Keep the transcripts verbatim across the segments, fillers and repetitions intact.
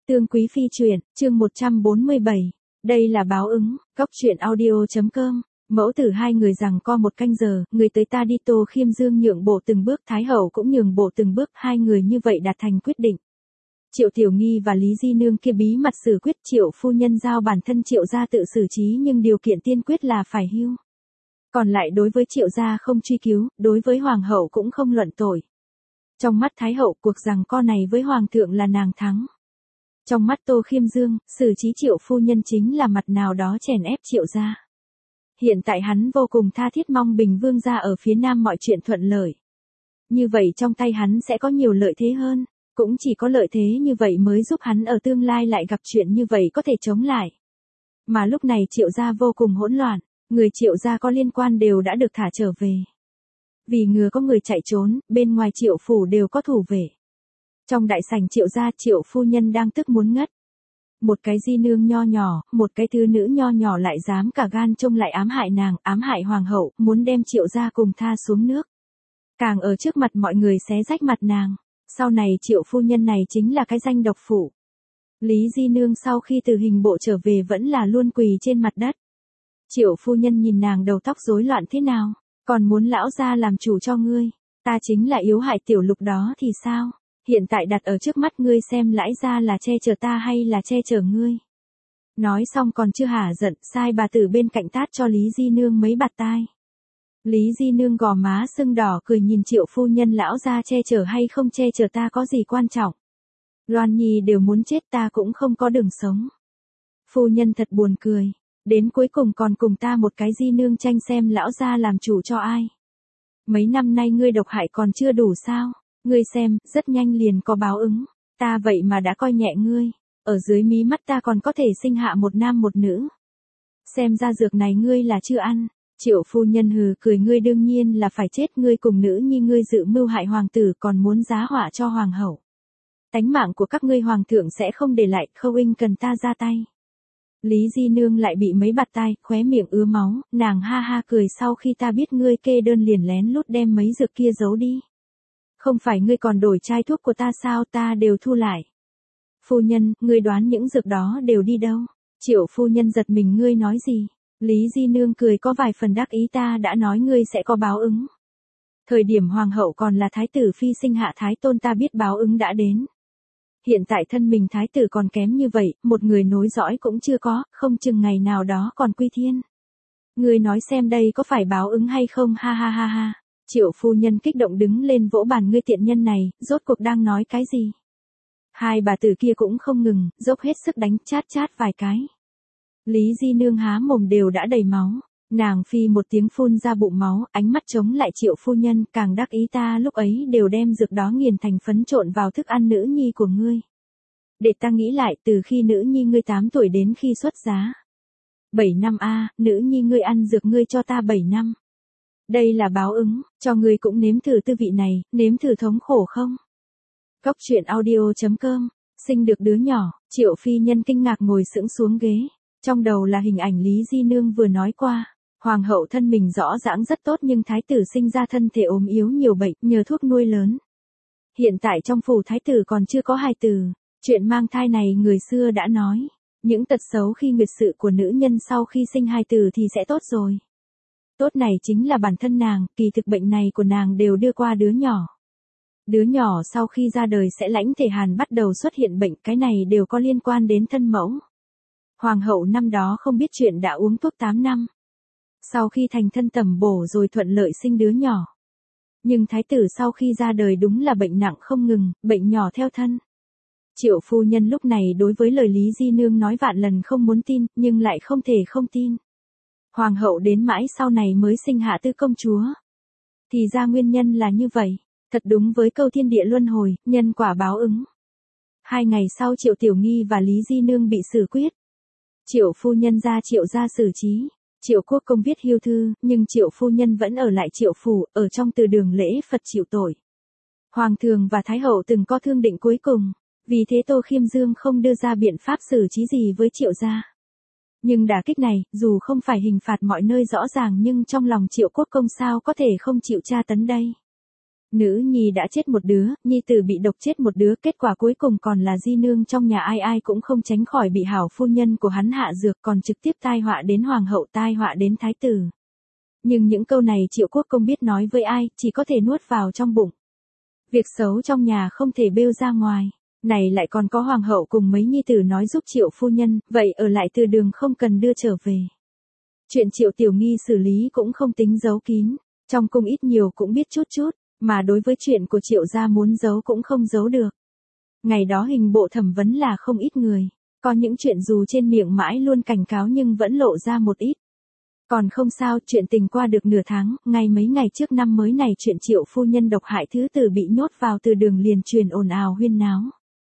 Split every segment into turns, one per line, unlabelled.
Tương Quý Phi truyện, chương một trăm bốn mươi bảy. Đây là báo ứng, Cóc truyện audio chấm com. Mẫu tử hai người rằng co một canh giờ, người tới ta đi. Tô Khiêm Dương nhượng bộ từng bước, Thái hậu cũng nhường bộ từng bước, hai người như vậy đạt thành quyết định. Triệu Tiểu Nghi và Lý Di Nương kia bí mật xử quyết, Triệu phu nhân giao bản thân Triệu gia tự xử trí, nhưng điều kiện tiên quyết là phải hưu. Còn lại đối với Triệu gia không truy cứu, đối với hoàng hậu cũng không luận tội. Trong mắt Thái hậu, cuộc giằng co này với hoàng thượng là nàng thắng. Trong mắt Tô Khiêm Dương, xử trí Triệu phu nhân chính là mặt nào đó chèn ép Triệu gia. Hiện tại hắn vô cùng tha thiết mong Bình Vương gia ở phía nam mọi chuyện thuận lợi. Như vậy trong tay hắn sẽ có nhiều lợi thế hơn, cũng chỉ có lợi thế như vậy mới giúp hắn ở tương lai lại gặp chuyện như vậy có thể chống lại. Mà lúc này Triệu gia vô cùng hỗn loạn, người Triệu gia có liên quan đều đã được thả trở về. Vì ngừa có người chạy trốn, bên ngoài Triệu phủ đều có thủ vệ. Trong đại sảnh Triệu gia, Triệu phu nhân đang tức muốn ngất. Một cái di nương nho nhỏ, một cái thư nữ nho nhỏ lại dám cả gan trông lại ám hại nàng, ám hại hoàng hậu, muốn đem Triệu gia cùng tha xuống nước. Càng ở trước mặt mọi người xé rách mặt nàng. Sau này Triệu phu nhân này chính là cái danh độc phụ. Lý Di Nương sau khi từ hình bộ trở về vẫn là luôn quỳ trên mặt đất. Triệu phu nhân nhìn nàng đầu tóc rối loạn thế nào, còn muốn lão gia làm chủ cho ngươi, ta chính là yếu hại tiểu lục đó thì sao, hiện tại đặt ở trước mắt ngươi xem lãi gia là che chở ta hay là che chở ngươi. Nói xong còn chưa hả giận, sai bà tử bên cạnh tát cho Lý Di Nương mấy bạt tai. Lý Di Nương gò má sưng đỏ cười nhìn Triệu phu nhân, lão gia che chở hay không che chở ta có gì quan trọng. Loan Nhi đều muốn chết, ta cũng không có đường sống. Phu nhân thật buồn cười, đến cuối cùng còn cùng ta một cái Di Nương tranh xem lão gia làm chủ cho ai. Mấy năm nay ngươi độc hại còn chưa đủ sao, ngươi xem, rất nhanh liền có báo ứng, ta vậy mà đã coi nhẹ ngươi, ở dưới mí mắt ta còn có thể sinh hạ một nam một nữ. Xem ra dược này ngươi là chưa ăn. Triệu phu nhân hừ cười, ngươi đương nhiên là phải chết, ngươi cùng nữ nhi ngươi dự mưu hại hoàng tử còn muốn giá họa cho hoàng hậu. Tánh mạng của các ngươi hoàng thượng sẽ không để lại, khâu inh cần ta ra tay. Lý Di Nương lại bị mấy bạt tai, khóe miệng ứa máu, nàng ha ha cười, sau khi ta biết ngươi kê đơn liền lén lút đem mấy dược kia giấu đi. Không phải ngươi còn đổi chai thuốc của ta sao, ta đều thu lại. Phu nhân, ngươi đoán những dược đó đều đi đâu? Triệu phu nhân giật mình, ngươi nói gì? Lý Di Nương cười có vài phần đắc ý, ta đã nói ngươi sẽ có báo ứng. Thời điểm hoàng hậu còn là thái tử phi sinh hạ thái tôn ta biết báo ứng đã đến. Hiện tại thân mình thái tử còn kém như vậy, một người nối dõi cũng chưa có, không chừng ngày nào đó còn quy thiên. Ngươi nói xem đây có phải báo ứng hay không, ha ha ha ha. Triệu phu nhân kích động đứng lên vỗ bàn, ngươi tiện nhân này, rốt cuộc đang nói cái gì? Hai bà tử kia cũng không ngừng, dốc hết sức đánh chát chát vài cái. Lý Di Nương há mồm đều đã đầy máu, nàng phi một tiếng phun ra bụng máu, ánh mắt chống lại Triệu phu nhân, càng đắc ý, ta lúc ấy đều đem dược đó nghiền thành phấn trộn vào thức ăn nữ nhi của ngươi. Để ta nghĩ lại, từ khi nữ nhi ngươi tám tuổi đến khi xuất giá. bảy năm a, nữ nhi ngươi ăn dược ngươi cho ta bảy năm. Đây là báo ứng, cho ngươi cũng nếm thử tư vị này, nếm thử thống khổ không? Cóc truyện audio chấm com, sinh được đứa nhỏ, Triệu phi nhân kinh ngạc ngồi xững xuống ghế. Trong đầu là hình ảnh Lý Di Nương vừa nói qua, hoàng hậu thân mình rõ ràng rất tốt nhưng thái tử sinh ra thân thể ốm yếu nhiều bệnh, nhờ thuốc nuôi lớn. Hiện tại trong phủ thái tử còn chưa có hài tử, chuyện mang thai này người xưa đã nói, những tật xấu khi nguyệt sự của nữ nhân sau khi sinh hài tử thì sẽ tốt rồi. Tốt này chính là bản thân nàng, kỳ thực bệnh này của nàng đều đưa qua đứa nhỏ. Đứa nhỏ sau khi ra đời sẽ lãnh thể hàn bắt đầu xuất hiện bệnh, cái này đều có liên quan đến thân mẫu. Hoàng hậu năm đó không biết chuyện đã uống thuốc tám năm. Sau khi thành thân tầm bổ rồi thuận lợi sinh đứa nhỏ. Nhưng thái tử sau khi ra đời đúng là bệnh nặng không ngừng, bệnh nhỏ theo thân. Triệu phu nhân lúc này đối với lời Lý Di Nương nói vạn lần không muốn tin, nhưng lại không thể không tin. Hoàng hậu đến mãi sau này mới sinh hạ tư công chúa. Thì ra nguyên nhân là như vậy, thật đúng với câu thiên địa luân hồi, nhân quả báo ứng. Hai ngày sau Triệu Tiểu Nghi và Lý Di Nương bị xử quyết. Triệu phu nhân ra Triệu gia xử trí, Triệu Quốc Công viết hiêu thư, nhưng Triệu phu nhân vẫn ở lại Triệu phủ, ở trong từ đường lễ Phật chịu tội. Hoàng thượng và Thái hậu từng có thương định cuối cùng, vì thế Tô Khiêm Dương không đưa ra biện pháp xử trí gì với Triệu gia. Nhưng đả kích này, dù không phải hình phạt mọi nơi rõ ràng nhưng trong lòng Triệu Quốc Công sao có thể không chịu tra tấn đây. Nữ nhi đã chết một đứa, nhi tử bị độc chết một đứa, kết quả cuối cùng còn là di nương trong nhà ai ai cũng không tránh khỏi bị hảo phu nhân của hắn hạ dược, còn trực tiếp tai họa đến hoàng hậu, tai họa đến thái tử. Nhưng những câu này Triệu Quốc Công biết nói với ai, chỉ có thể nuốt vào trong bụng. Việc xấu trong nhà không thể bêu ra ngoài. Này lại còn có hoàng hậu cùng mấy nhi tử nói giúp Triệu phu nhân, vậy ở lại Từ Đường không cần đưa trở về. Chuyện Triệu Tiểu Nghi xử lý cũng không tính giấu kín, trong cung ít nhiều cũng biết chút chút, mà đối với chuyện của Triệu gia muốn giấu cũng không giấu được. Ngày đó hình bộ thẩm vấn là không ít người, có những chuyện dù trên miệng mãi luôn cảnh cáo nhưng vẫn lộ ra một ít. Còn không sao, chuyện tình qua được nửa tháng, ngay mấy ngày trước năm mới này chuyện Triệu phu nhân độc hại thứ tử bị nhốt vào Từ Đường liền truyền ồn ào huyên náo.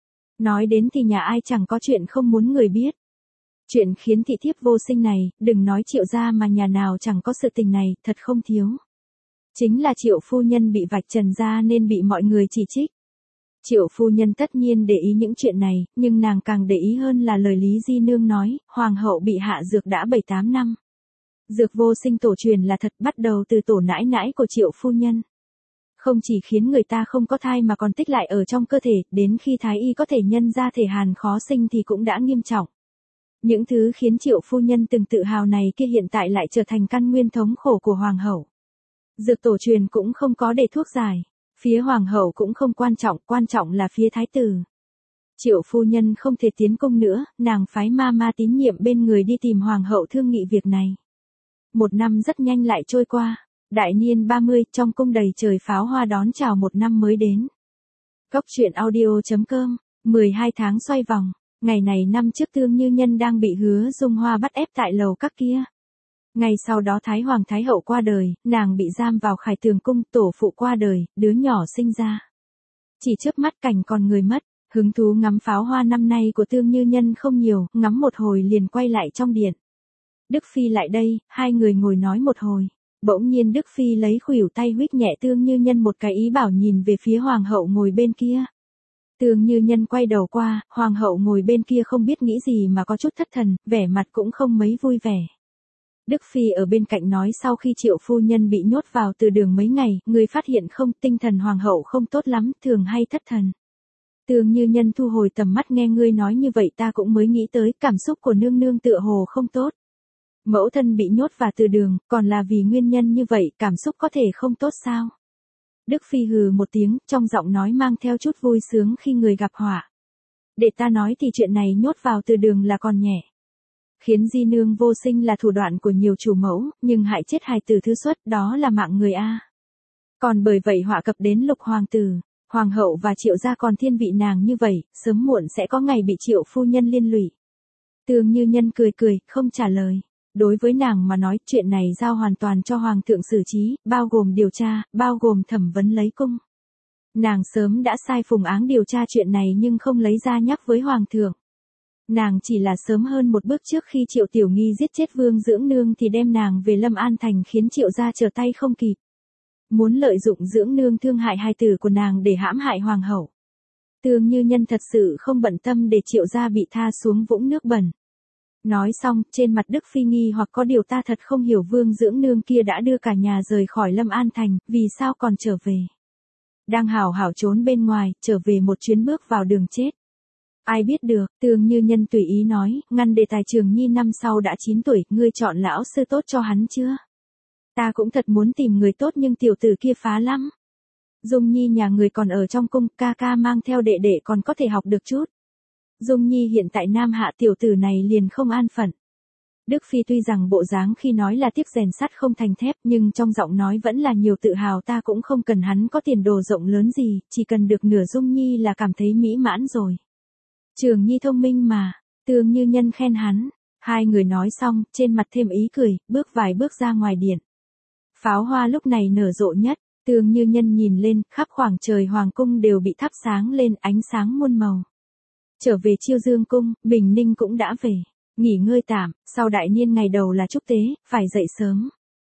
Nói đến thì nhà ai chẳng có chuyện không muốn người biết. Chuyện khiến thị thiếp vô sinh này, đừng nói Triệu gia mà nhà nào chẳng có sự tình này, thật không thiếu. Chính là Triệu phu nhân bị vạch trần ra nên bị mọi người chỉ trích. Triệu phu nhân tất nhiên để ý những chuyện này, nhưng nàng càng để ý hơn là lời Lý Di Nương nói, hoàng hậu bị hạ dược đã bảy tám năm. Dược vô sinh tổ truyền là thật, bắt đầu từ tổ nãi nãi của Triệu phu nhân. Không chỉ khiến người ta không có thai mà còn tích lại ở trong cơ thể, đến khi thái y có thể nhân ra thể hàn khó sinh thì cũng đã nghiêm trọng. Những thứ khiến Triệu phu nhân từng tự hào này kia hiện tại lại trở thành căn nguyên thống khổ của hoàng hậu. Dược tổ truyền cũng không có để thuốc giải, phía hoàng hậu cũng không quan trọng, quan trọng là phía thái tử. Triệu phu nhân không thể tiến cung nữa, nàng phái ma ma tín nhiệm bên người đi tìm hoàng hậu thương nghị việc này. Một năm rất nhanh lại trôi qua, đại niên ba mươi, trong cung đầy trời pháo hoa đón chào một năm mới đến. Góc truyện audio chấm com, mười hai tháng xoay vòng, ngày này năm trước Tương Như Nhân đang bị Hứa Dung Hoa bắt ép tại lầu các kia. Ngày sau đó Thái Hoàng Thái Hậu qua đời, nàng bị giam vào Khải Tường Cung, tổ phụ qua đời, đứa nhỏ sinh ra. Chỉ trước mắt cảnh còn người mất, hứng thú ngắm pháo hoa năm nay của Tương Như Nhân không nhiều, ngắm một hồi liền quay lại trong điện. Đức Phi lại đây, hai người ngồi nói một hồi. Bỗng nhiên Đức Phi lấy khuỷu tay huých nhẹ Tương Như Nhân một cái ý bảo nhìn về phía Hoàng hậu ngồi bên kia. Tương Như Nhân quay đầu qua, Hoàng hậu ngồi bên kia không biết nghĩ gì mà có chút thất thần, vẻ mặt cũng không mấy vui vẻ. Đức Phi ở bên cạnh nói sau khi Triệu phu nhân bị nhốt vào Từ Đường mấy ngày, người phát hiện không, tinh thần Hoàng hậu không tốt lắm, thường hay thất thần. Tương Như Nhân thu hồi tầm mắt nghe ngươi nói như vậy ta cũng mới nghĩ tới, cảm xúc của nương nương tựa hồ không tốt. Mẫu thân bị nhốt vào Từ Đường, còn là vì nguyên nhân như vậy, cảm xúc có thể không tốt sao? Đức Phi hừ một tiếng, trong giọng nói mang theo chút vui sướng khi người gặp họa. Để ta nói thì chuyện này nhốt vào Từ Đường là còn nhẹ. Khiến di nương vô sinh là thủ đoạn của nhiều chủ mẫu, nhưng hại chết hài tử thứ xuất, đó là mạng người a. Còn bởi vậy họa cập đến Lục hoàng tử, hoàng hậu và Triệu gia còn thiên vị nàng như vậy, sớm muộn sẽ có ngày bị Triệu phu nhân liên lụy. Tương Như Nhân cười cười, không trả lời. Đối với nàng mà nói, chuyện này giao hoàn toàn cho hoàng thượng xử trí, bao gồm điều tra, bao gồm thẩm vấn lấy cung. Nàng sớm đã sai Phùng Áng điều tra chuyện này nhưng không lấy ra nhắc với hoàng thượng. Nàng chỉ là sớm hơn một bước trước khi Triệu Tiểu Nghi giết chết Vương Dưỡng Nương thì đem nàng về Lâm An Thành khiến Triệu gia trở tay không kịp. Muốn lợi dụng Dưỡng Nương thương hại hài tử của nàng để hãm hại hoàng hậu. Tương Như Nhân thật sự không bận tâm để Triệu gia bị tha xuống vũng nước bẩn. Nói xong, trên mặt Đức Phi nghi hoặc có điều ta thật không hiểu Vương Dưỡng Nương kia đã đưa cả nhà rời khỏi Lâm An Thành, vì sao còn trở về. Đang hảo hảo trốn bên ngoài, trở về một chuyến bước vào đường chết. Ai biết được, Tương Như Nhân tùy ý nói, ngăn đề tài Trường Nhi năm sau đã chín tuổi, ngươi chọn lão sư tốt cho hắn chưa? Ta cũng thật muốn tìm người tốt nhưng tiểu tử kia phá lắm. Dung Nhi nhà người còn ở trong cung, ca ca mang theo đệ đệ còn có thể học được chút. Dung Nhi hiện tại Nam Hạ tiểu tử này liền không an phận. Đức Phi tuy rằng bộ dáng khi nói là tiếc rèn sắt không thành thép nhưng trong giọng nói vẫn là nhiều tự hào, ta cũng không cần hắn có tiền đồ rộng lớn gì, chỉ cần được nửa Dung Nhi là cảm thấy mỹ mãn rồi. Trường Nhi thông minh mà, Tương Như Nhân khen hắn. Hai người nói xong, trên mặt thêm ý cười, bước vài bước ra ngoài điện. Pháo hoa lúc này nở rộ nhất, Tương Như Nhân nhìn lên, khắp khoảng trời hoàng cung đều bị thắp sáng lên ánh sáng muôn màu. Trở về Chiêu Dương cung, Bình Ninh cũng đã về, nghỉ ngơi tạm, sau đại niên ngày đầu là chúc tế, phải dậy sớm.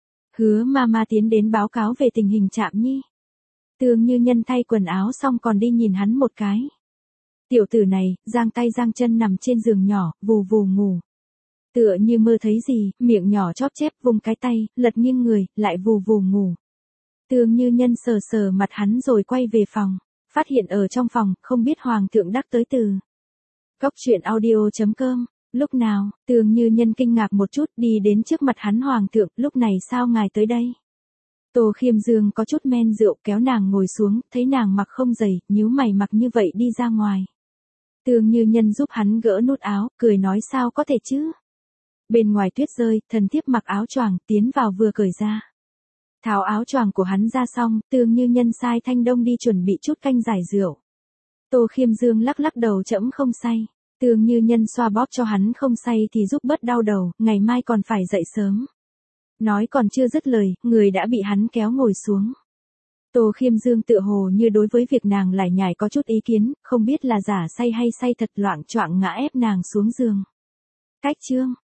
Hứa Mama tiến đến báo cáo về tình hình Trạm Nhi. Tương Như Nhân thay quần áo xong còn đi nhìn hắn một cái. Tiểu tử này, giang tay giang chân nằm trên giường nhỏ, vù vù ngủ. Tựa như mơ thấy gì, miệng nhỏ chóp chép vùng cái tay, lật nghiêng người, lại vù vù ngủ. Tương Như Nhân sờ sờ mặt hắn rồi quay về phòng, phát hiện ở trong phòng, không biết Hoàng thượng đắc tới từ. Cốc truyện audio chấm com, lúc nào, Tương Như Nhân kinh ngạc một chút đi đến trước mặt hắn. Hoàng thượng, lúc này sao ngài tới đây? Tô Khiêm Dương có chút men rượu kéo nàng ngồi xuống, thấy nàng mặc không giày, nhíu mày mặc như vậy đi ra ngoài. Tương Như Nhân giúp hắn gỡ nút áo, cười nói sao có thể chứ? Bên ngoài tuyết rơi, thần thiếp mặc áo choàng tiến vào vừa cởi ra. Tháo áo choàng của hắn ra xong, Tương Như Nhân sai Thanh Đông đi chuẩn bị chút canh giải rượu. Tô Khiêm Dương lắc lắc đầu trẫm không say. Tương Như Nhân xoa bóp cho hắn không say thì giúp bớt đau đầu, ngày mai còn phải dậy sớm. Nói còn chưa dứt lời, người đã bị hắn kéo ngồi xuống. Tô Khiêm Dương tựa hồ như đối với việc nàng lải nhải có chút ý kiến, không biết là giả say hay say thật, loạng choạng ngã ép nàng xuống giường. Cách chương